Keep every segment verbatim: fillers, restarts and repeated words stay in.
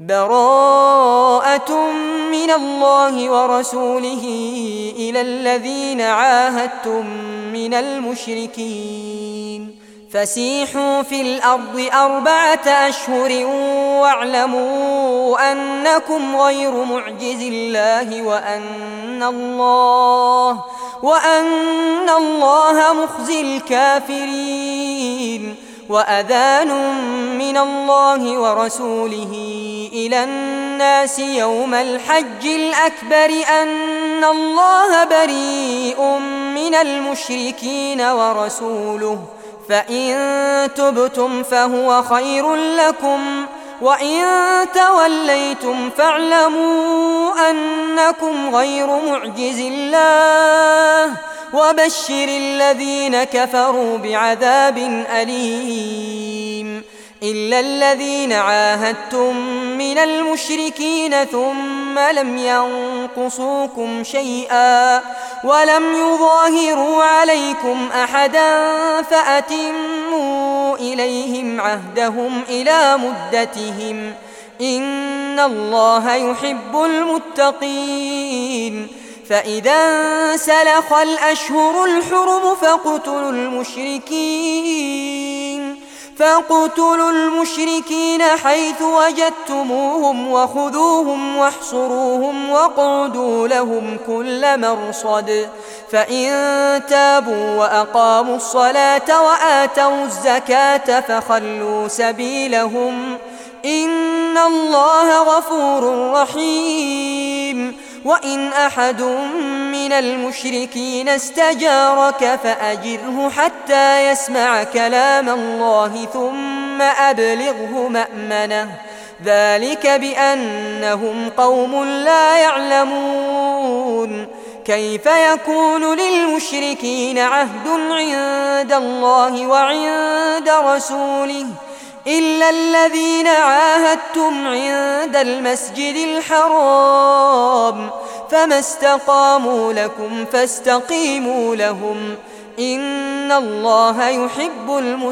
براءة من الله ورسوله إلى الذين عاهدتم من المشركين فسيحوا في الأرض أربعة أشهر واعلموا أنكم غير معجز الله وأن الله وأن الله مخزي الكافرين وأذان من الله ورسوله إلى الناس يوم الحج الأكبر أن الله بريء من المشركين ورسوله فإن تبتم فهو خير لكم وإن توليتم فاعلموا أنكم غير معجز الله وبشر الذين كفروا بعذاب أليم إلا الذين عاهدتم من المشركين ثم لم ينقصوكم شيئا ولم يظاهروا عليكم أحدا فأتموا إليهم عهدهم إلى مدتهم إن الله يحب المتقين فإذا انسلخ الأشهر الحرم فاقتلوا المشركين فاقتلوا المشركين حيث وجدتموهم وخذوهم واحصروهم واقعدوا لهم كل مرصد فإن تابوا وأقاموا الصلاة وآتوا الزكاة فخلوا سبيلهم إن الله غفور رحيم وإن أحد من المشركين استجارك فأجره حتى يسمع كلام الله ثم أبلغه مأمنه ذلك بأنهم قوم لا يعلمون كيف يكون للمشركين عهد عند الله وعند رسوله إلا الذين عاهدتم عند المسجد الحرام فما استقاموا لكم فاستقيموا لهم إن الله يحب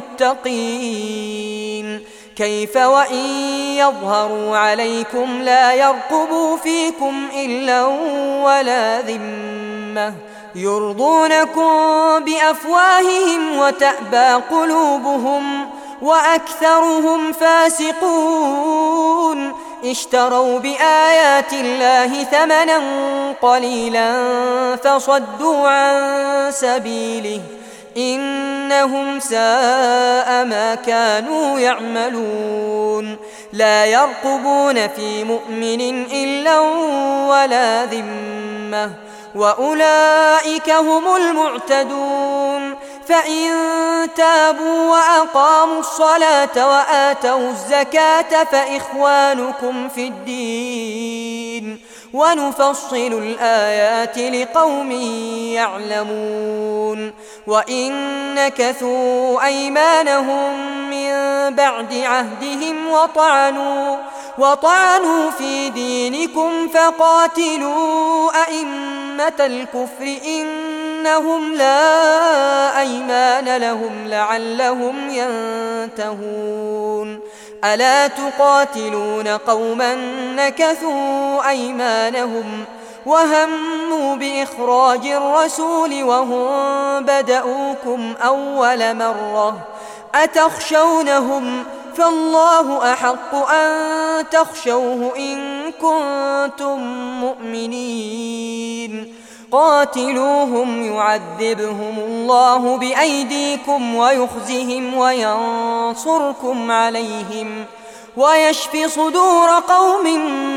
المتقين كيف وإن يظهروا عليكم لا يرقبوا فيكم إلا ولا ذمة يرضونكم بأفواههم وتأبى قلوبهم وأكثرهم فاسقون اشتروا بآيات الله ثمنا قليلا فصدوا عن سبيله إنهم ساء ما كانوا يعملون لا يرقبون في مؤمن إلا ولا ذمة وأولئك هم المعتدون فإن تابوا وأقاموا الصلاة وآتوا الزكاة فإخوانكم في الدين ونفصل الآيات لقوم يعلمون وإن نكثوا أيمانهم من بعد عهدهم وطعنوا وطعنوا في دينكم فقاتلوا أئمة الكفر إنهم لا أيمان لهم لعلهم ينتهون ألا تقاتلون قوما نكثوا أيمانهم وهموا بإخراج الرسول وهم بدؤوكم أول مرة أتخشونهم فالله أحق أن تخشوه إن كنتم مؤمنين قاتلوهم يعذبهم الله بأيديكم ويخزهم وينصركم عليهم ويشفي صدور قوم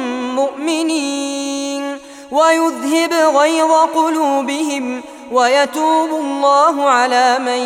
مؤمنين ويذهب غيظ قلوبهم ويتوب الله على من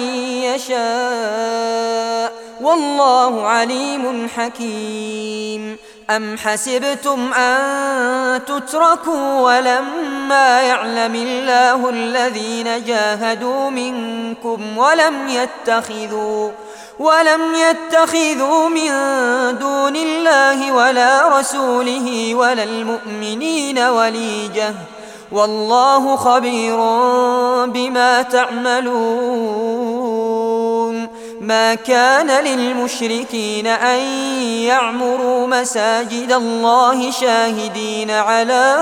يشاء والله عليم حكيم أم حسبتم أن تتركوا ولما يعلم الله الذين جاهدوا منكم ولم يتخذوا ولم يتخذوا من دون الله ولا رسوله ولا المؤمنين وليجة والله خبير بما تعملون ما كان للمشركين أن يعمروا مساجد الله شاهدين على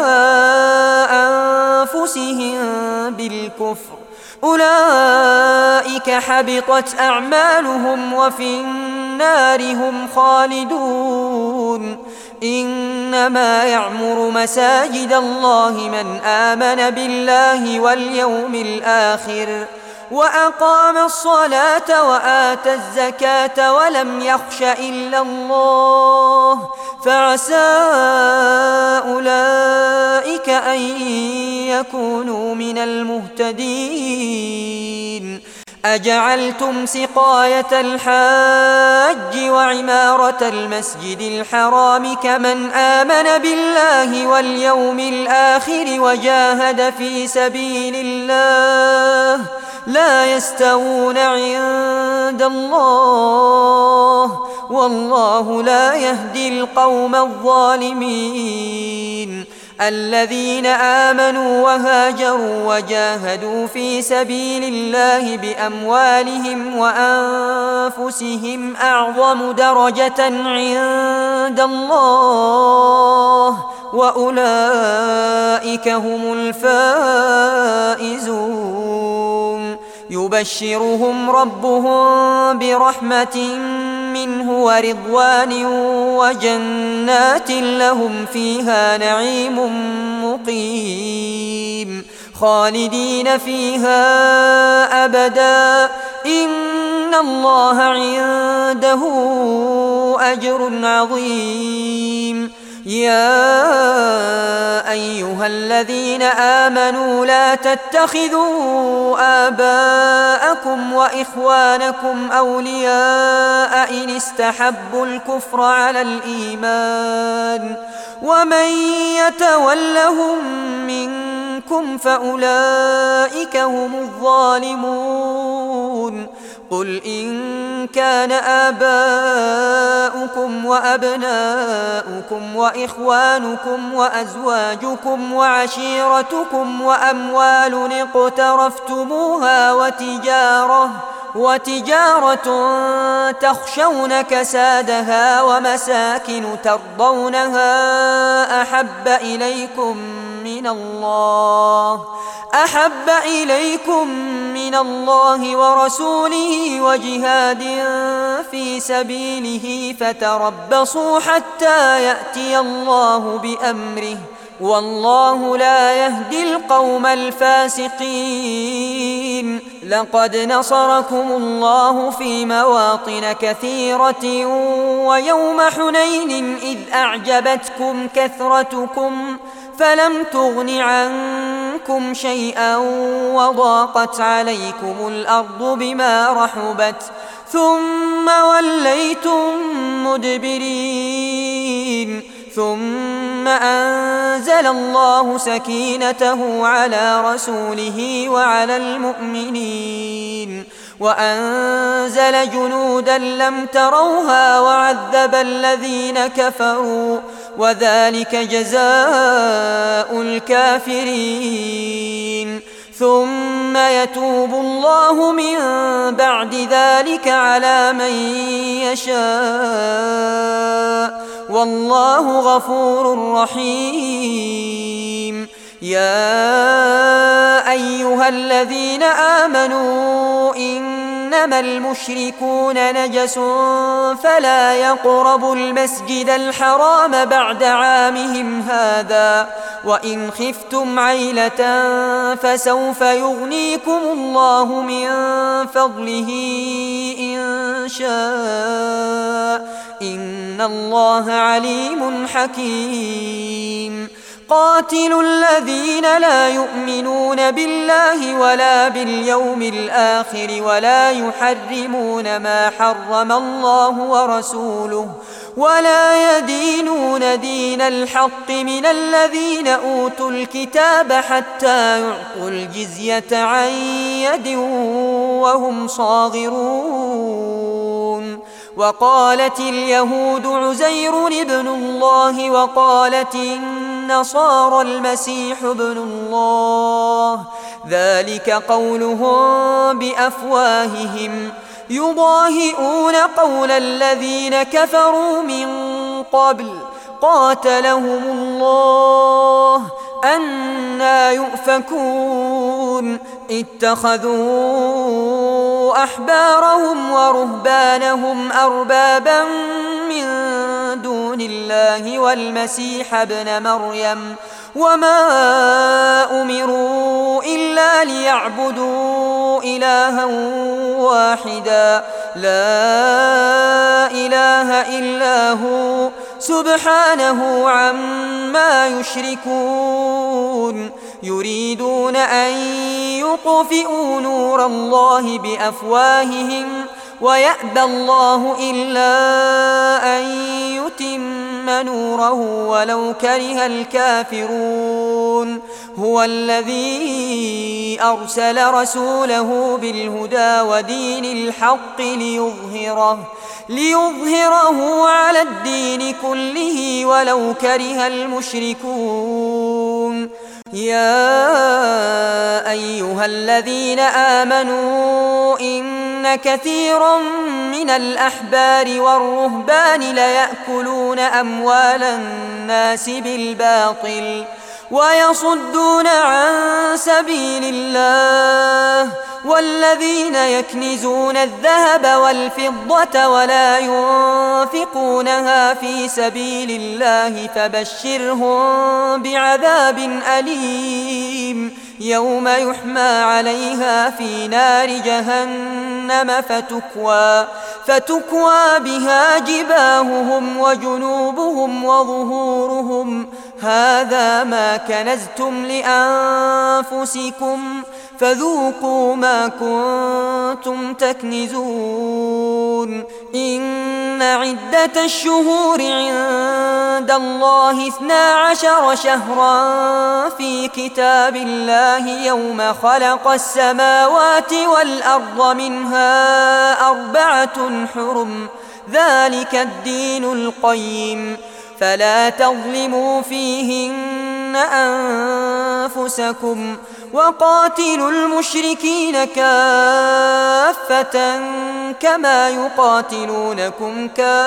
أنفسهم بالكفر، أولئك حبطت أعمالهم وفي النار هم خالدون. إنما يعمر مساجد الله من آمن بالله واليوم الآخر وأقام الصلاة وآتى الزكاة ولم يخش إلا الله، فعسى أولئك أن يكونوا من المهتدين. أجعلتم سقاية الحاج وعمارة المسجد الحرام كمن آمن بالله واليوم الآخر وجاهد في سبيل الله لا يستوون عند الله، والله لا يهدي القوم الظالمين. الذين آمنوا وهاجروا وجاهدوا في سبيل الله بأموالهم وأنفسهم أعظم درجة عند الله، وأولئك هم الفائزون. يبشرهم ربهم برحمة منه ورضوان وجنات لهم فيها نعيم مقيم خالدين فيها أبدا، إن الله عنده أجر عظيم. يا أيها الذين آمنوا لا تتخذوا آباءكم وإخوانكم أولياء إن استحبوا الكفر على الإيمان، ومن يتولهم منكم فأولئك هم الظالمون. قل إن كان آباؤكم وأبناؤكم وإخوانكم وأزواجكم وعشيرتكم وأموال اقترفتموها وتجارة وتجارة تخشون كسادها ومساكن ترضونها أحب إليكم من الله أحب إليكم من الله ورسوله وجهاد في سبيله فتربصوا حتى يأتي الله بأمره، والله لا يهدي القوم الفاسقين. لقد نصركم الله في مواطن كثيرة ويوم حنين إذ أعجبتكم كثرتكم فلم تغن عنكم شيئا وضاقت عليكم الأرض بما رحبت ثم وليتم مدبرين، ثم أنزل الله سكينته على رسوله وعلى المؤمنين وأنزل جنودا لم تروها وعذب الذين كفروا، وذلك جزاء الكافرين. ثم يتوب الله من بعد ذلك على من يشاء، والله غفور رحيم. يا أيها الذين آمنوا إنما المشركون نجس فلا يقربوا المسجد الحرام بعد عامهم هذا، وإن خفتم عيلة فسوف يغنيكم الله من فضله إن شاء، إن الله عليم حكيم. قاتلوا الذين لا يؤمنون بالله ولا باليوم الآخر ولا يحرمون ما حرم الله ورسوله ولا يدينون دين الحق من الذين أوتوا الكتاب حتى يعطوا الجزية عن يد وهم صاغرون. وقالت اليهود عزير ابن الله وقالت النصارى المسيح ابن الله، ذلك قولهم بأفواههم يضاهئون قول الذين كفروا من قبل قاتلهم الله أنى يؤفكون اتخذوا أحبارهم ورهبانهم أربابا من دون الله والمسيح ابن مريم وما أمروا إلا ليعبدوا إلها واحدا لا إله إلا هو سبحانه عما يشركون يريدون أن يطفئوا نور الله بأفواههم ويأبى الله إلا أن يتم نوره ولو كره الكافرون هو الذي أرسل رسوله بالهدى ودين الحق ليظهره ليظهره على الدين كله ولو كره المشركون يا أيها الذين آمنوا إن كثيرا من الأحبار والرهبان ليأكلون أموال الناس بالباطل ويصدون عن سبيل الله والذين يكنزون الذهب والفضة ولا ينفقونها في سبيل الله فبشرهم بعذاب أليم يوم يحمى عليها في نار جهنم فتكوى, فتكوى بها جباههم وجنوبهم وظهورهم هذا ما كنزتم لأنفسكم فذوقوا ما كنتم تكنزون إن عدة الشهور عند الله اثنا عشر شهرا في كتاب الله يوم خلق السماوات والأرض منها أربعة حرم ذلك الدين القيم فلا تظلموا فيهن أنفسكم وقاتلوا المشركين كافة كما يقاتلونكم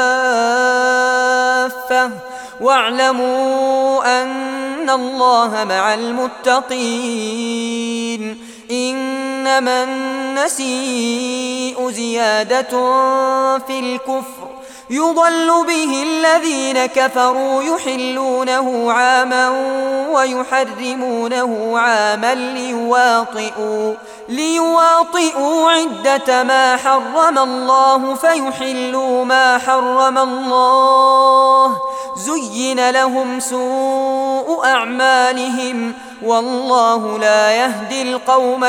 كافة واعلموا أن الله مع المتقين إنما النسيء زيادة في الكفر يضل به الذين كفروا يحلونه عاما ويحرمونه عاما ليواطئوا, ليواطئوا عدة ما حرم الله فيحلوا ما حرم الله زين لهم سوء أعمالهم والله لا يهدي القوم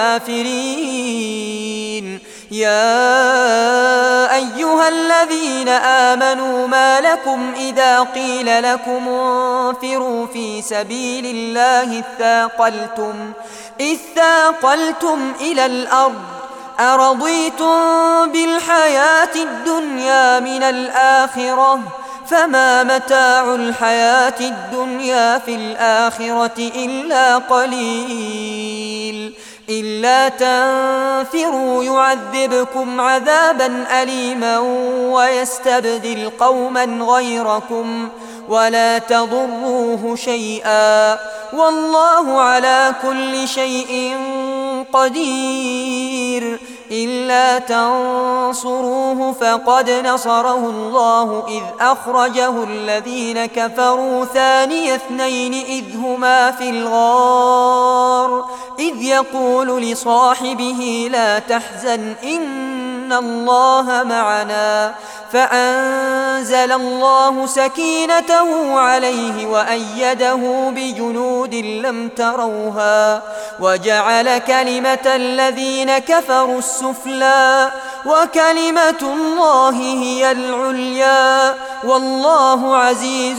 الكافرين يا أيها الذين آمنوا ما لكم إذا قيل لكم انفروا في سبيل الله اثاقلتم, اثاقلتم إلى الأرض أرضيتم بالحياة الدنيا من الآخرة فما متاع الحياة الدنيا في الآخرة إلا قليل إلا تنفروا يعذبكم عذابا أليما ويستبدل قوما غيركم ولا تضروه شيئا والله على كل شيء قدير إلا تنصروه فقد نصره الله إذ أخرجه الذين كفروا ثاني اثنين إذ هما في الغار إذ يقول لصاحبه لا تحزن إن الله معنا فأنزل الله سكينته عليه وأيده بجنود لم تروها وجعل كلمة الذين كفروا السفلى وكلمة الله هي العليا والله عزيز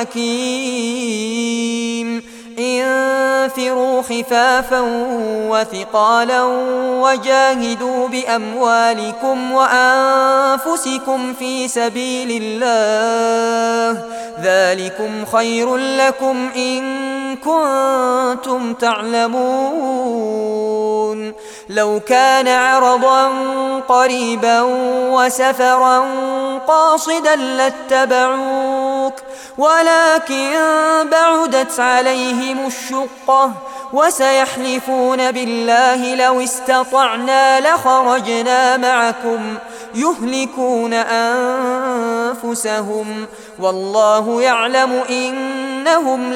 حكيم انفروا خفافا وثقالا وجاهدوا بأموالكم وأنفسكم في سبيل الله ذلكم خير لكم إن كنتم تعلمون لو كان عرضا قريبا وسفرا قاصدا لاتبعوك ولكن بعدت عليهم الشقة وسيحلفون بالله لو استطعنا لخرجنا معكم يهلكون أنفسهم والله يعلم إنهم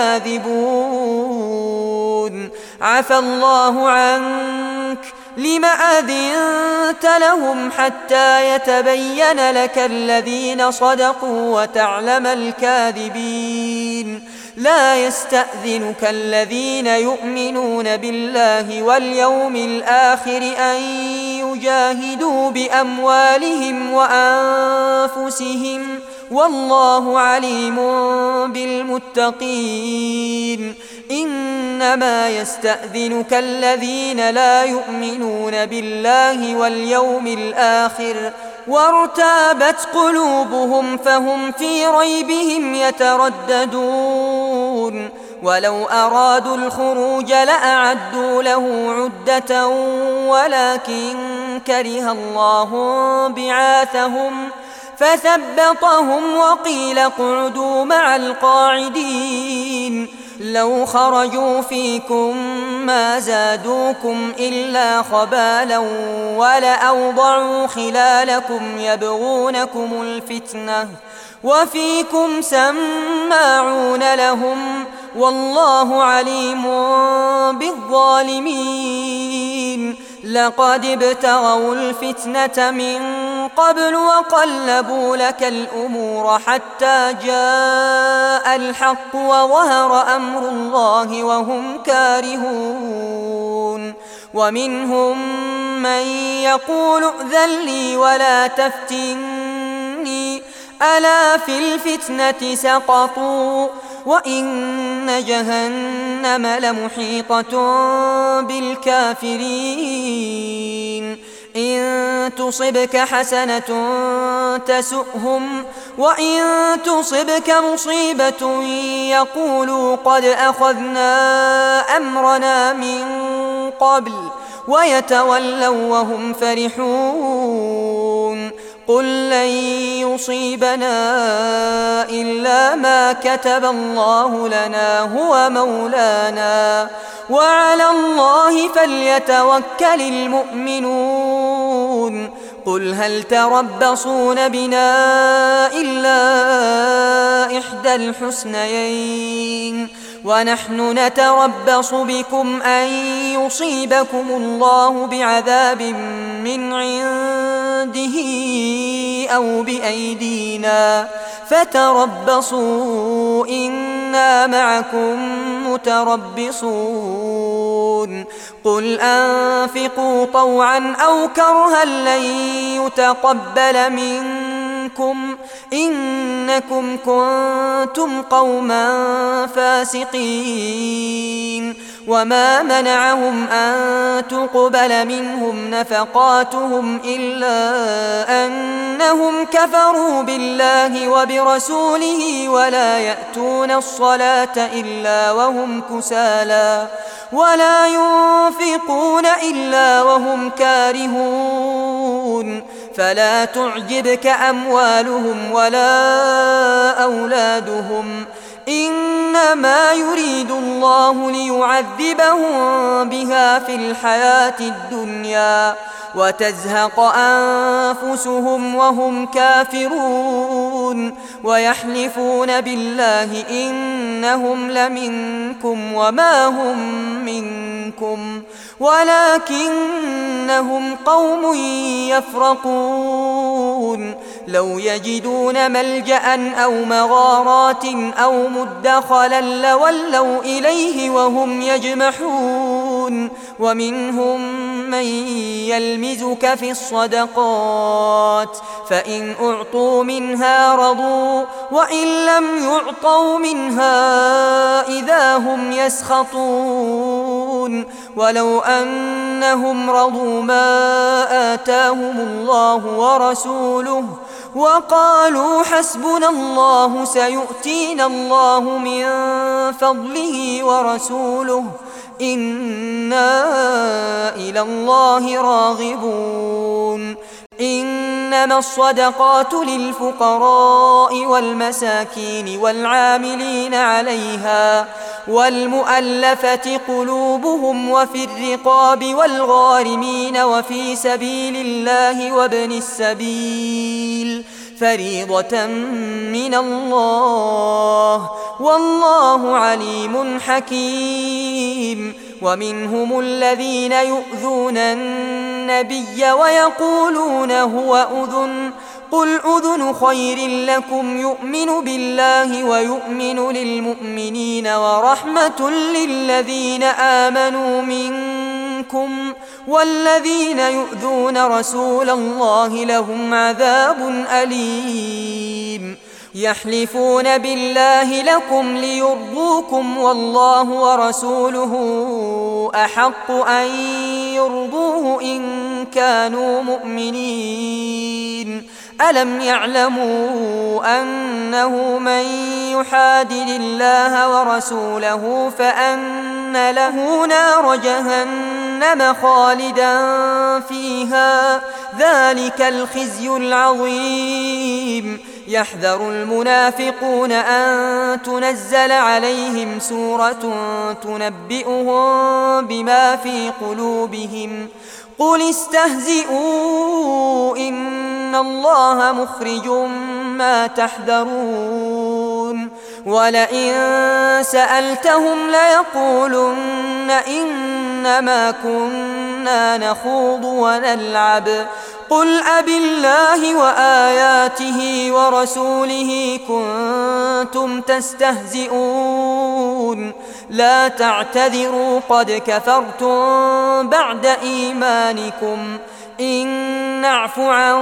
لكاذبون عفى الله عنك لم أذنت لهم حتى يتبين لك الذين صدقوا وتعلم الكاذبين لا يستأذنك الذين يؤمنون بالله واليوم الآخر أن يجاهدوا بأموالهم وأنفسهم والله عليم بالمتقين إنما يستأذنك الذين لا يؤمنون بالله واليوم الآخر وارتابت قلوبهم فهم في ريبهم يترددون ولو أرادوا الخروج لأعدوا له عدة ولكن كره الله بعاثهم فثبطهم وقيل اقعدوا مع القاعدين لو خرجوا فيكم ما زادوكم إلا خبالا ولأوضعوا خلالكم يبغونكم الفتنة وفيكم سماعون لهم والله عليم بالظالمين لقد ابتغوا الفتنة من قبل وقلبوا لك الأمور حتى جاء الحق وظهر أمر الله وهم كارهون ومنهم من يقول ائذن لي ولا تفتني ألا في الفتنة سقطوا وإن جهنم لمحيطة بالكافرين إن تصبك حسنة تسؤهم وإن تصبك مصيبة يقولوا قد أخذنا أمرنا من قبل ويتولوا وهم فرحون قل لن يصيبنا إلا ما كتب الله لنا هو مولانا وعلى الله فليتوكل المؤمنون قل هل تربصون بنا إلا إحدى الحسنيين ونحن نتربص بكم أن يصيبكم الله بعذاب من عنده أو بأيدينا فتربصوا إنا معكم متربصون قل أنفقوا طوعا أو كرها لن يتقبل منكم إنكم كنتم قوما فاسقين وما منعهم أن تقبل منهم نفقاتهم إلا أنهم كفروا بالله وبرسوله ولا يأتون الصلاة إلا وهم كسالى ولا ينفقون إلا وهم كارهون فلا تعجبك أموالهم ولا أولادهم إنما يريد الله ليعذبهم بها في الحياة الدنيا وتزهق أنفسهم وهم كافرون ويحلفون بالله إنهم لمنكم وما هم منكم ولكنهم قوم يفرقون لو يجدون ملجأ أو مغارات أو مدخلا لولوا إليه وهم يجمحون ومنهم من يلمزك في الصدقات فإن أعطوا منها رضوا وإن لم يعطوا منها إذا هم يسخطون ولو أنهم رضوا ما آتاهم الله ورسوله وقالوا حسبنا الله سيؤتينا الله من فضله ورسوله إنا إلى الله راغبون إنما الصدقات للفقراء والمساكين والعاملين عليها والمؤلفة قلوبهم وفي الرقاب والغارمين وفي سبيل الله وابن السبيل فريضة من الله والله عليم حكيم. ومنهم الذين يؤذون النبي ويقولون هو أذن قل أذن خير لكم يؤمن بالله ويؤمن للمؤمنين ورحمة للذين آمنوا منكم والذين يؤذون رسول الله لهم عذاب أليم. يحلفون بالله لكم ليرضوكم والله ورسوله أحق أن يرضوه إن كانوا مؤمنين. ألم يعلموا أنه من يحادد الله ورسوله فأن له نار جهنم خالدا فيها ذلك الخزي العظيم. يحذر المنافقون أن تنزل عليهم سورة تنبئهم بما في قلوبهم قل استهزئوا إن الله مخرج ما تحذرون ولئن سألتهم ليقولن إنما كنا نخوض ونلعب قل أبالله وآياته ورسوله كنتم تستهزئون لا تعتذروا قد كفرتم بعد إيمانكم إن نعف عن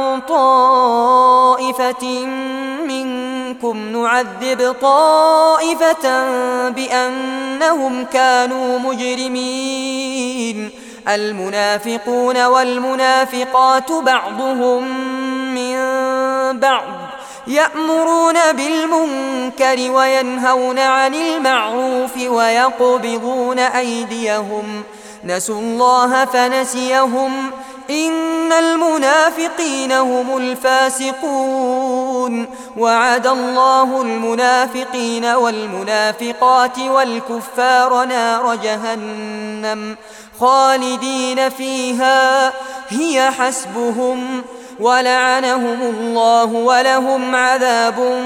طائفة منكم نعذب طائفة بأنهم كانوا مجرمين. المنافقون والمنافقات بعضهم من بعض يأمرون بالمنكر وينهون عن المعروف ويقبضون أيديهم نسوا الله فنسيهم إن المنافقين هم الفاسقون. وعد الله المنافقين والمنافقات والكفار نار جهنم خالدين فيها هي حسبهم ولعنهم الله ولهم عذاب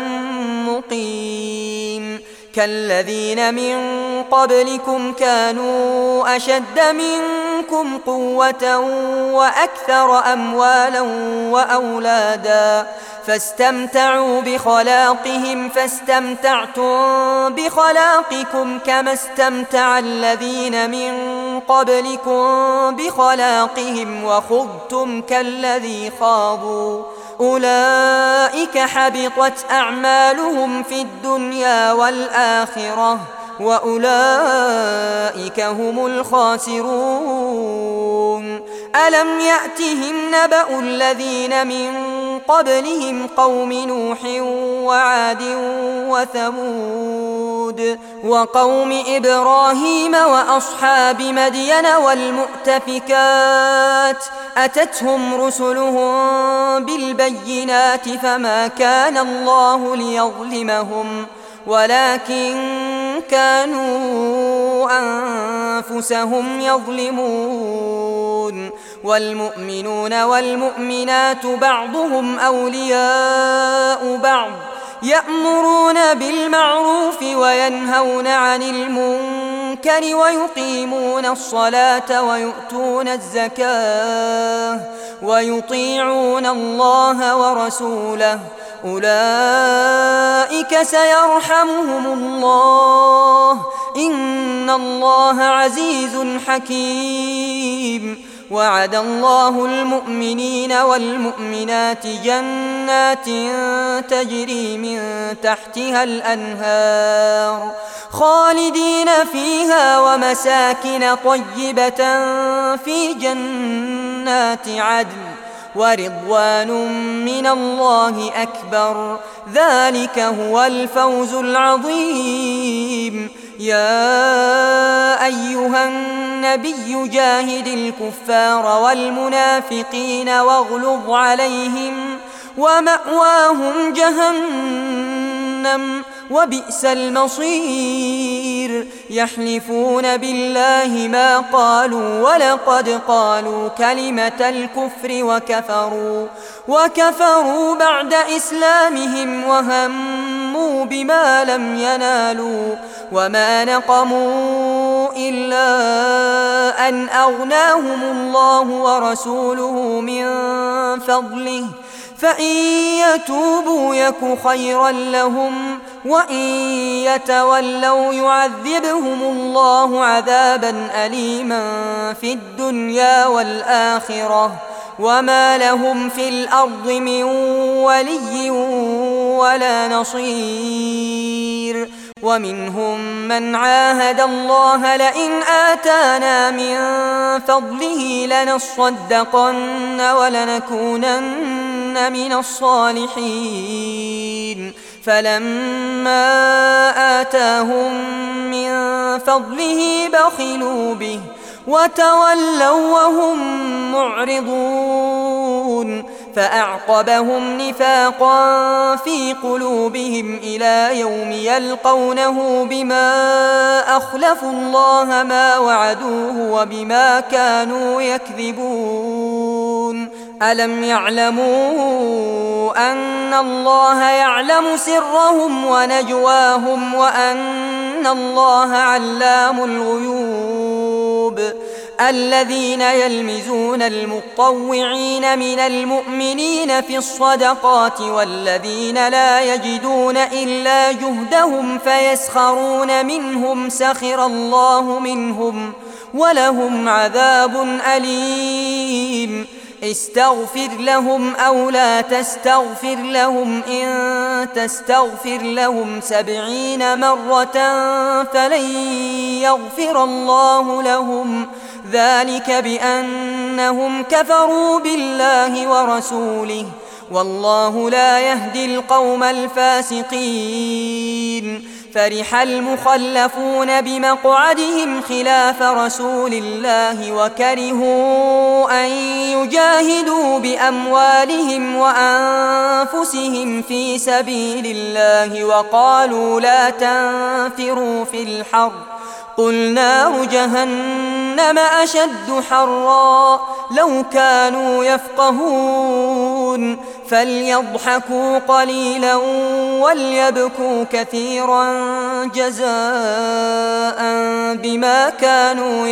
مقيم. كالذين من قبلكم كانوا أشد منكم قوة وأكثر أموالا وأولادا فاستمتعوا بخلاقهم فاستمتعتم بخلاقكم كما استمتع الذين من قبلكم بخلاقهم وخضتم كالذي خاضوا أولئك حبطت أعمالهم في الدنيا والآخرة وأولئك هم الخاسرون. ألم يأتهم نبأ الذين من قبلهم قوم نوح وعاد وثمود وقوم إبراهيم وأصحاب مدين والمؤتفكات أتتهم رسلهم بالبينات فما كان الله ليظلمهم ولكن كانوا أنفسهم يظلمون. والمؤمنون والمؤمنات بعضهم أولياء بعض يأمرون بالمعروف وينهون عن المنكر ويقيمون الصلاة ويؤتون الزكاة ويطيعون الله ورسوله أولئك سيرحمهم الله إن الله عزيز حكيم. وعد الله المؤمنين والمؤمنات جنات تجري من تحتها الأنهار خالدين فيها ومساكن طيبة في جنات عدن ورضوان من الله أكبر ذلك هو الفوز العظيم. يا أيها أيها النبي جاهد الكفار والمنافقين واغلظ عليهم ومأواهم جهنم وبئس المصير يحلفون بالله ما قالوا ولقد قالوا كلمة الكفر وكفروا وكفروا بعد إسلامهم وهموا بما لم ينالوا وما نقموا إلا أن أغناهم الله ورسوله من فضله فإن يتوبوا يك خيرا لهم وإن يتولوا يعذبهم الله عذابا أليما في الدنيا والآخرة وما لهم في الأرض من ولي ولا نصير ومنهم من عاهد الله لئن آتانا من فضله لنصدقن ولنكونن من الصالحين فلما آتاهم من فضله بخلوا به وتولوا وهم معرضون فأعقبهم نفاقا في قلوبهم إلى يوم يلقونه بما أخلفوا الله ما وعدوه وبما كانوا يكذبون ألم يعلموا أن الله يعلم سرهم ونجواهم وأن الله علام الغيوب الذين يلمزون المطوعين من المؤمنين في الصدقات والذين لا يجدون إلا جهدهم فيسخرون منهم سخر الله منهم ولهم عذاب أليم استغفر لهم أو لا تستغفر لهم إن تستغفر لهم سبعين مرة فلن يغفر الله لهم ذلك بأنهم كفروا بالله ورسوله والله لا يهدي القوم الفاسقين فرح المخلفون بمقعدهم خلاف رسول الله وكرهوا أن يجاهدوا بأموالهم وأنفسهم في سبيل الله وقالوا لا تنفروا في الحر قل نار جهنم أشد حرا لو كانوا يفقهون فليضحكوا قليلا وليبكوا كثيرا جزاء بما كانوا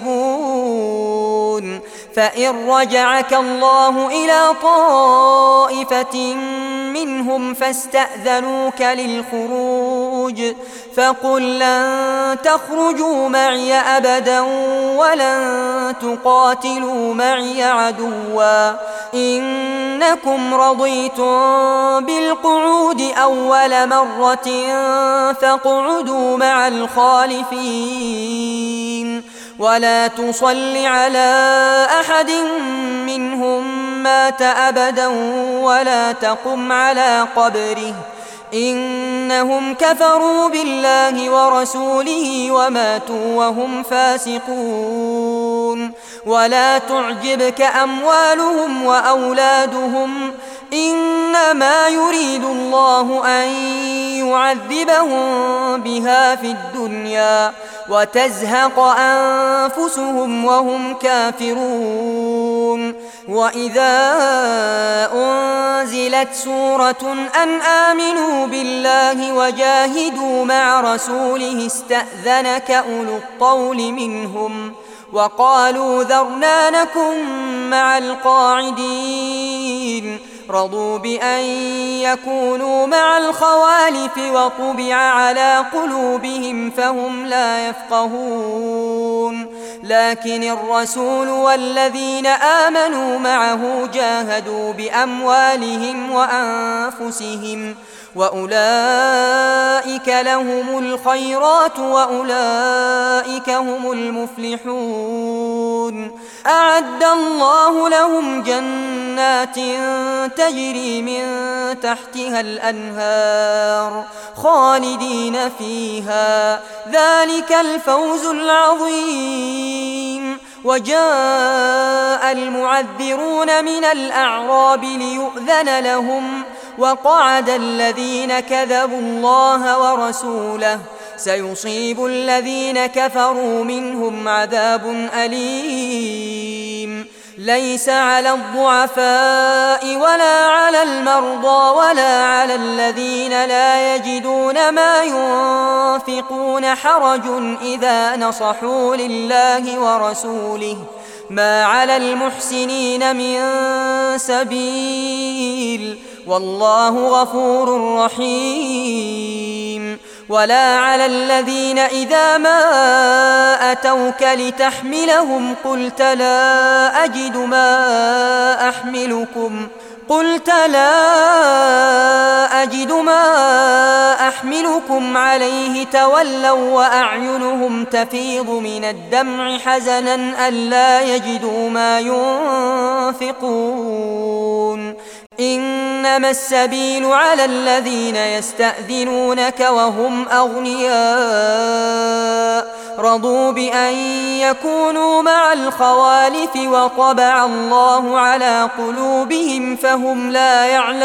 يكسبون فإن رجعك الله إلى طائفة منهم فاستأذنوك للخروج فقل لن تخرجوا معي أبدا ولن تقاتلوا معي عدوا إنكم رضيتم بالقعود أول مرة فاقعدوا مع الخالفين ولا تصل على أحد منهم مات أبدا ولا تقم على قبره إنهم كفروا بالله ورسوله وماتوا وهم فاسقون ولا تعجبك أموالهم وأولادهم إنما يريد الله أن يعذبهم بها في الدنيا وتزهق أنفسهم وهم كافرون وإذا أنزلت سورة أن آمنوا بالله وجاهدوا مع رسوله استأذنك أولو الطول منهم وقالوا ذرنا نكن مع القاعدين رضوا بأن يكونوا مع الخوالف وطبع على قلوبهم فهم لا يفقهون لكن الرسول والذين آمنوا معه جاهدوا بأموالهم وأنفسهم وأولئك لهم الخيرات وأولئك هم المفلحون. أعد الله لهم جنات تجري من تحتها الأنهار خالدين فيها، ذلك الفوز العظيم. وجاء المعذرون من الأعراب ليؤذن لهم، وقعد الذين كذبوا الله ورسوله، سيصيب الذين كفروا منهم عذاب أليم. ليس على الضعفاء ولا على المرضى ولا على الذين لا يجدون ما ينفقون حرج إذا نصحوا لله ورسوله، ما على المحسنين من سبيل، والله غفور رحيم. ولا على الذين إذا ما أتوك لتحملهم قلت لا أجد ما أحملكم قلت لا أجد ما أحملكم عليه تولوا وأعينهم تفيض من الدمع حزنا ألا يجدوا ما ينفقون. إنما السبيل على الذين يستأذنونك وهم أغنياء رضوا بأن يكونوا مع الخوالف وطبع الله على قلوبهم فهم لا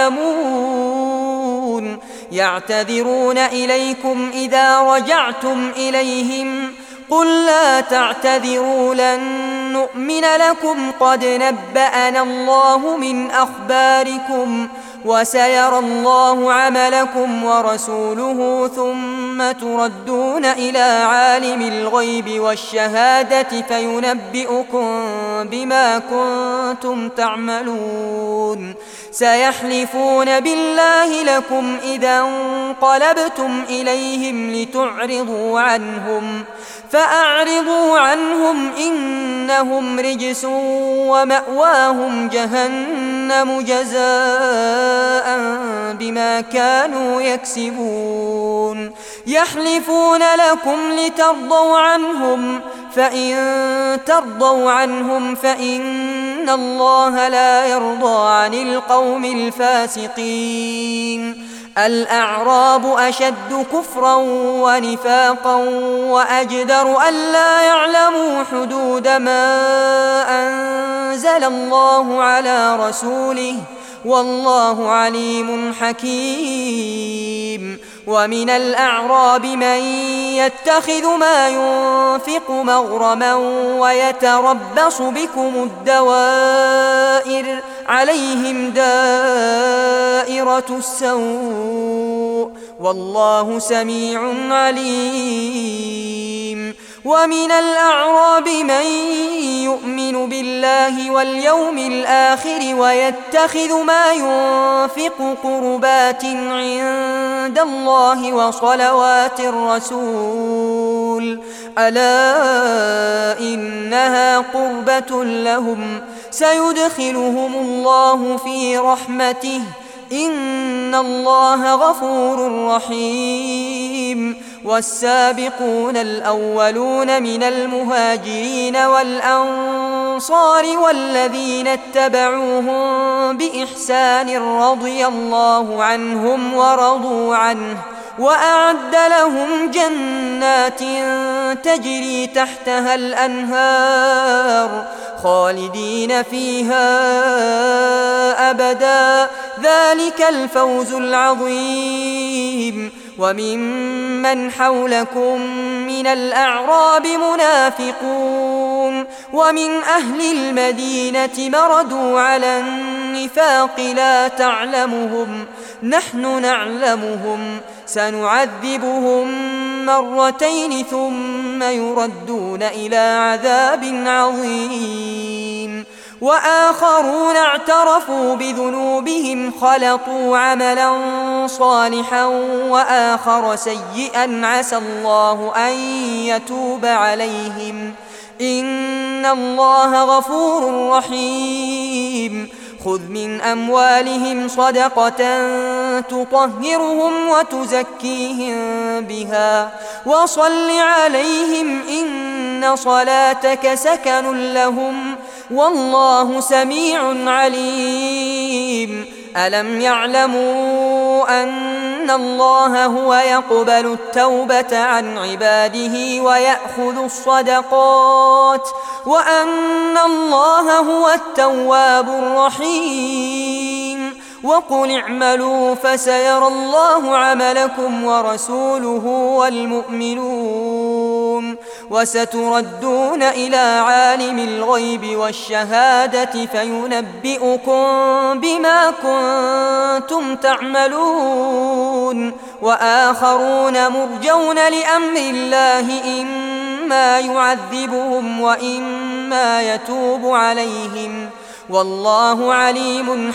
يعلمون. يعتذرون إليكم إذا رجعتم إليهم قل لا تعتذروا لن نؤمن لكم قد نبأنا الله من أخباركم وسيرى الله عملكم ورسوله ثم تردون إلى عالم الغيب والشهادة فينبئكم بما كنتم تعملون. سيحلفون بالله لكم إذا انقلبتم إليهم لتعرضوا عنهم فأعرضوا عنهم إنهم رجس ومأواهم جهنم جزاء بما كانوا يكسبون. يحلفون لكم لترضوا عنهم فإن ترضوا عنهم فإن الله لا يرضى عن القوم الفاسقين. الأعراب أشد كفرا ونفاقا وأجدر ألا يعلموا حدود ما أنزل الله على رسوله والله عليم حكيم. ومن الأعراب من يتخذ ما ينفق مغرما ويتربص بكم الدوائر عليهم دائرة السوء والله سميع عليم. ومن الأعراب من يؤمن بالله واليوم الآخر ويتخذ ما ينفق قربات عند الله وصلوات الرسول ألا إنها قربة لهم سيدخلهم الله في رحمته إن الله غفور رحيم. والسابقون الأولون من المهاجرين والأنصار والذين اتبعوهم بإحسان رضي الله عنهم ورضوا عنه وأعد لهم جنات تجري تحتها الأنهار خالدين فيها أبدا ذلك الفوز العظيم. وممن حولكم من الأعراب منافقون ومن أهل المدينة مردوا على النفاق لا تعلمهم نحن نعلمهم سنعذبهم مرتين ثم يردون إلى عذاب عظيم. وآخرون اعترفوا بذنوبهم خلطوا عملا صالحا وآخر سيئا عسى الله أن يتوب عليهم إن الله غفور رحيم. خذ من أموالهم صدقة تطهرهم وتزكيهم بها وصل عليهم إن صلاتك سكن لهم والله سميع عليم ألم يعلموا أن الله هو يقبل التوبة عن عباده ويأخذ الصدقات وأن الله هو التواب الرحيم وقل اعملوا فسيرى الله عملكم ورسوله والمؤمنون وستردون إلى عالم الغيب والشهادة فينبئكم بما كنتم تعملون وآخرون مرجون لأمر الله إما يعذبهم وإما يتوب عليهم والله عليم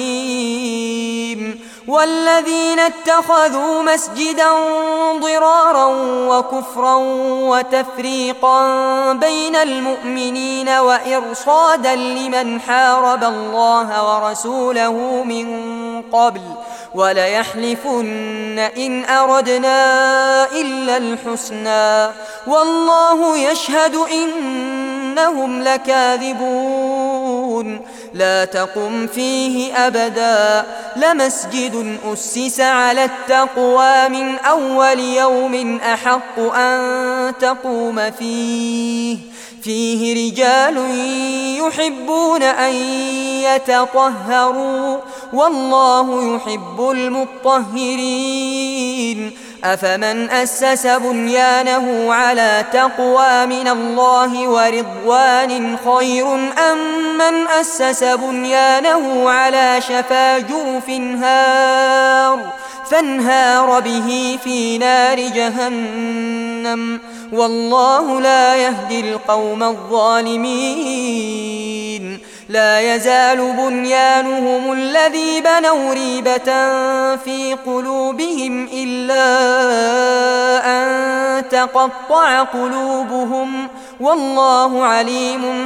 حكيم والذين اتخذوا مسجدا ضرارا وكفرا وتفريقا بين المؤمنين وإرصادا لمن حارب الله ورسوله من قبل وليحلفن إن أردنا إلا الحسنى والله يشهد إنهم لكاذبون لا تقم فيه أبدا لمسجد أسس على التقوى من أول يوم أحق أن تقوم فيه فيه رجال يحبون أن يتطهروا والله يحب المطهرين أفمن أسس بنيانه على تقوى من الله ورضوان خير أم من أسس بنيانه على شفا جرف هار فانهار به في نار جهنم والله لا يهدي القوم الظالمين لا يزال بنيانهم الذي بنوا ريبة في قلوبهم إلا أن تقطع قلوبهم والله عليم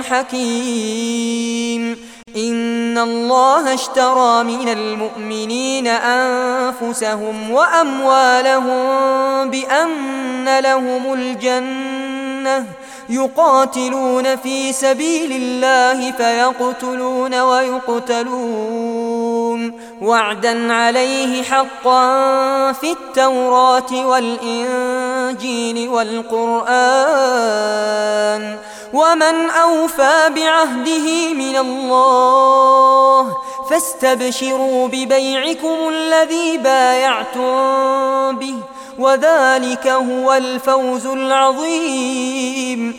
حكيم إن الله اشترى من المؤمنين أنفسهم وأموالهم بأن لهم الجنة يقاتلون في سبيل الله فيقتلون ويقتلون وعدا عليه حقا في التوراة والإنجيل والقرآن ومن أوفى بعهده من الله فاستبشروا ببيعكم الذي بايعتم به وذلك هو الفوز العظيم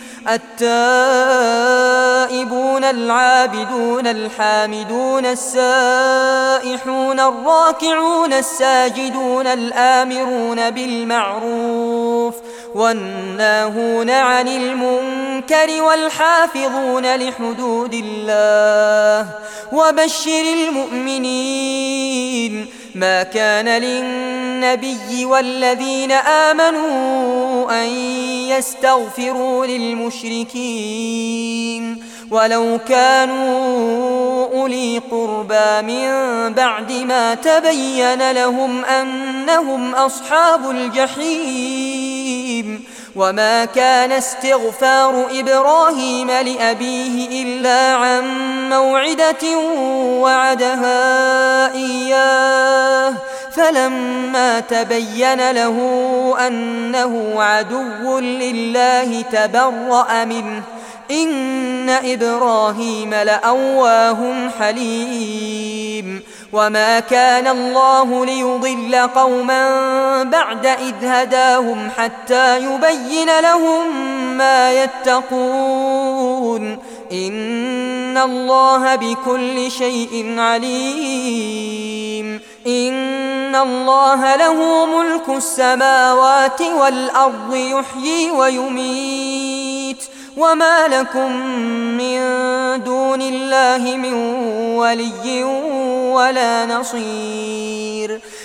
التائبون العابدون الحامدون السائحون الراكعون الساجدون الآمرون بالمعروف والناهون عن المنكر والحافظون لحدود الله وبشر المؤمنين ما كان للنبي والذين آمنوا أن يستغفروا للمشركين ولو كانوا أولي قربى من بعد ما تبين لهم أنهم أصحاب الجحيم وما كان استغفار إبراهيم لأبيه إلا عن موعدة وعدها إياه فلما تبين له أنه عدو لله تبرأ منه إن إبراهيم لأواه حليم وما كان الله ليضل قوما بعد إذ هداهم حتى يبين لهم ما يتقون إن الله بكل شيء عليم إن الله له ملك السماوات والأرض يحيي ويميت وما لكم من دون الله من ولي ولا نصير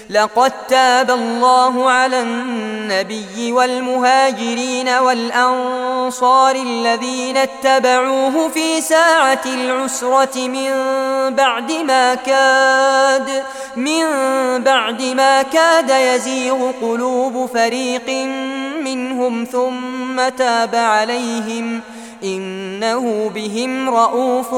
لقد تاب الله على النبي والمهاجرين والأنصار الذين اتبعوه في ساعة العسرة من بعد ما كاد من بعد ما كاد يزيغ قلوب فريق منهم ثم تاب عليهم إنه بهم رءوف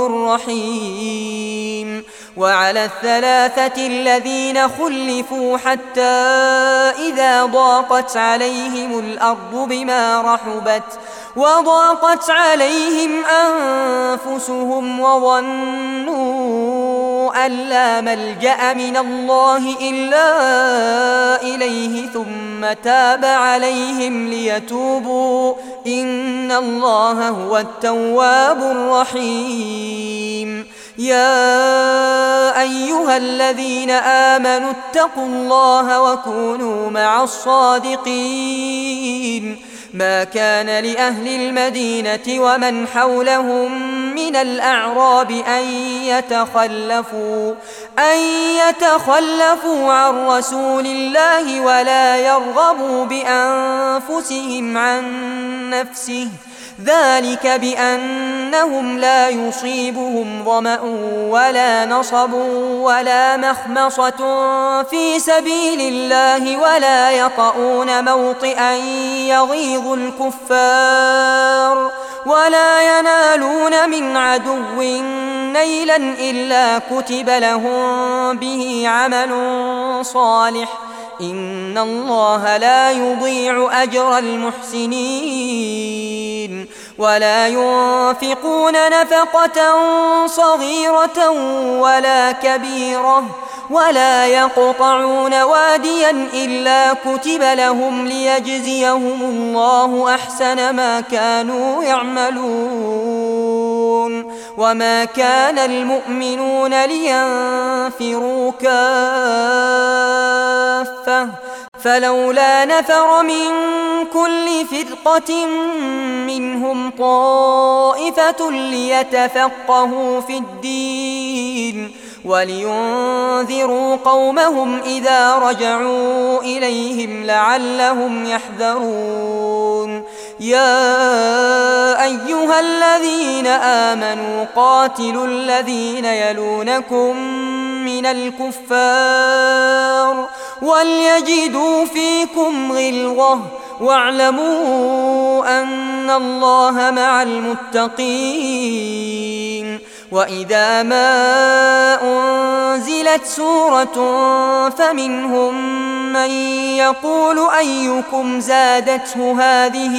رحيم. وعلى الثلاثة الذين خلفوا حتى إذا ضاقت عليهم الأرض بما رحبت وضاقت عليهم أنفسهم وظنوا أن لا ملجأ من الله إلا إليه ثم تاب عليهم ليتوبوا إن الله هو التواب الرحيم. يا أيها الذين آمنوا اتقوا الله وكونوا مع الصادقين. ما كان لأهل المدينة ومن حولهم من الأعراب أن يتخلفوا أن يتخلفوا عن رسول الله ولا يرغبوا بأنفسهم عن نفسه ذلك بأنهم لا يصيبهم ظمأ ولا نصب ولا مخمصة في سبيل الله ولا يطؤون موطئا يغيظ الكفار ولا ينالون من عدو نيلا إلا كتب لهم به عمل صالح إن الله لا يضيع أجر المحسنين. ولا ينفقون نفقة صغيرة ولا كبيرة ولا يقطعون واديا إلا كتب لهم ليجزيهم الله أحسن ما كانوا يعملون. وما كان المؤمنون لينفروا كافة فلولا نفر من كل فرقة منهم طائفة ليتفقهوا في الدين ولينذروا قومهم إذا رجعوا إليهم لعلهم يحذرون. يا أيها الذين آمنوا قاتلوا الذين يلونكم من الكفار وليجدوا فيكم غلظة واعلموا أن الله مع المتقين. وإذا ما أنزلت سورة فمنهم من يقول أيكم زادته هذه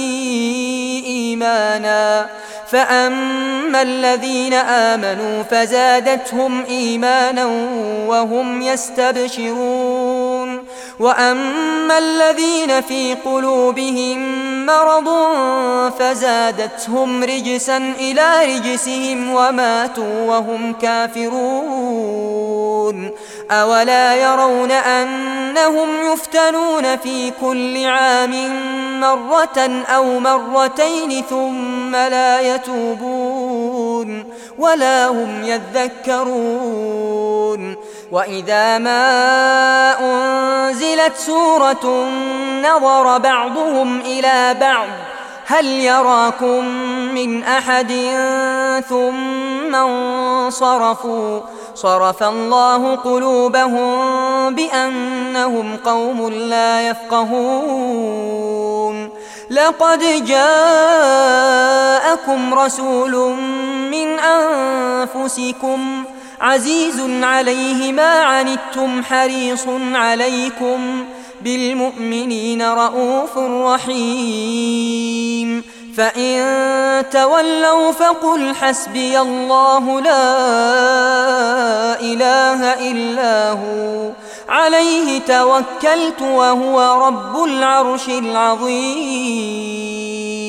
إيمانا فأما الذين آمنوا فزادتهم إيمانا وهم يستبشرون وأما الذين في قلوبهم مرض فزادتهم رجسا إلى رجسهم وماتوا وهم كافرون. أولا يرون أنهم يفتنون في كل عام مرة أو مرتين ثم لا يتوبون ولا هم يذكرون. وإذا ما أنزلت سورة نظر بعضهم إلى بعض هل يراكم من أحد ثم انصرفوا صرف الله قلوبهم بأنهم قوم لا يفقهون. لقد جاءكم رسول من أنفسكم عزيز عليه ما عنتم حريص عليكم بالمؤمنين رءوف رحيم. فإن تولوا فقل حسبي الله لا إله إلا هو عليه توكلت وهو رب العرش العظيم.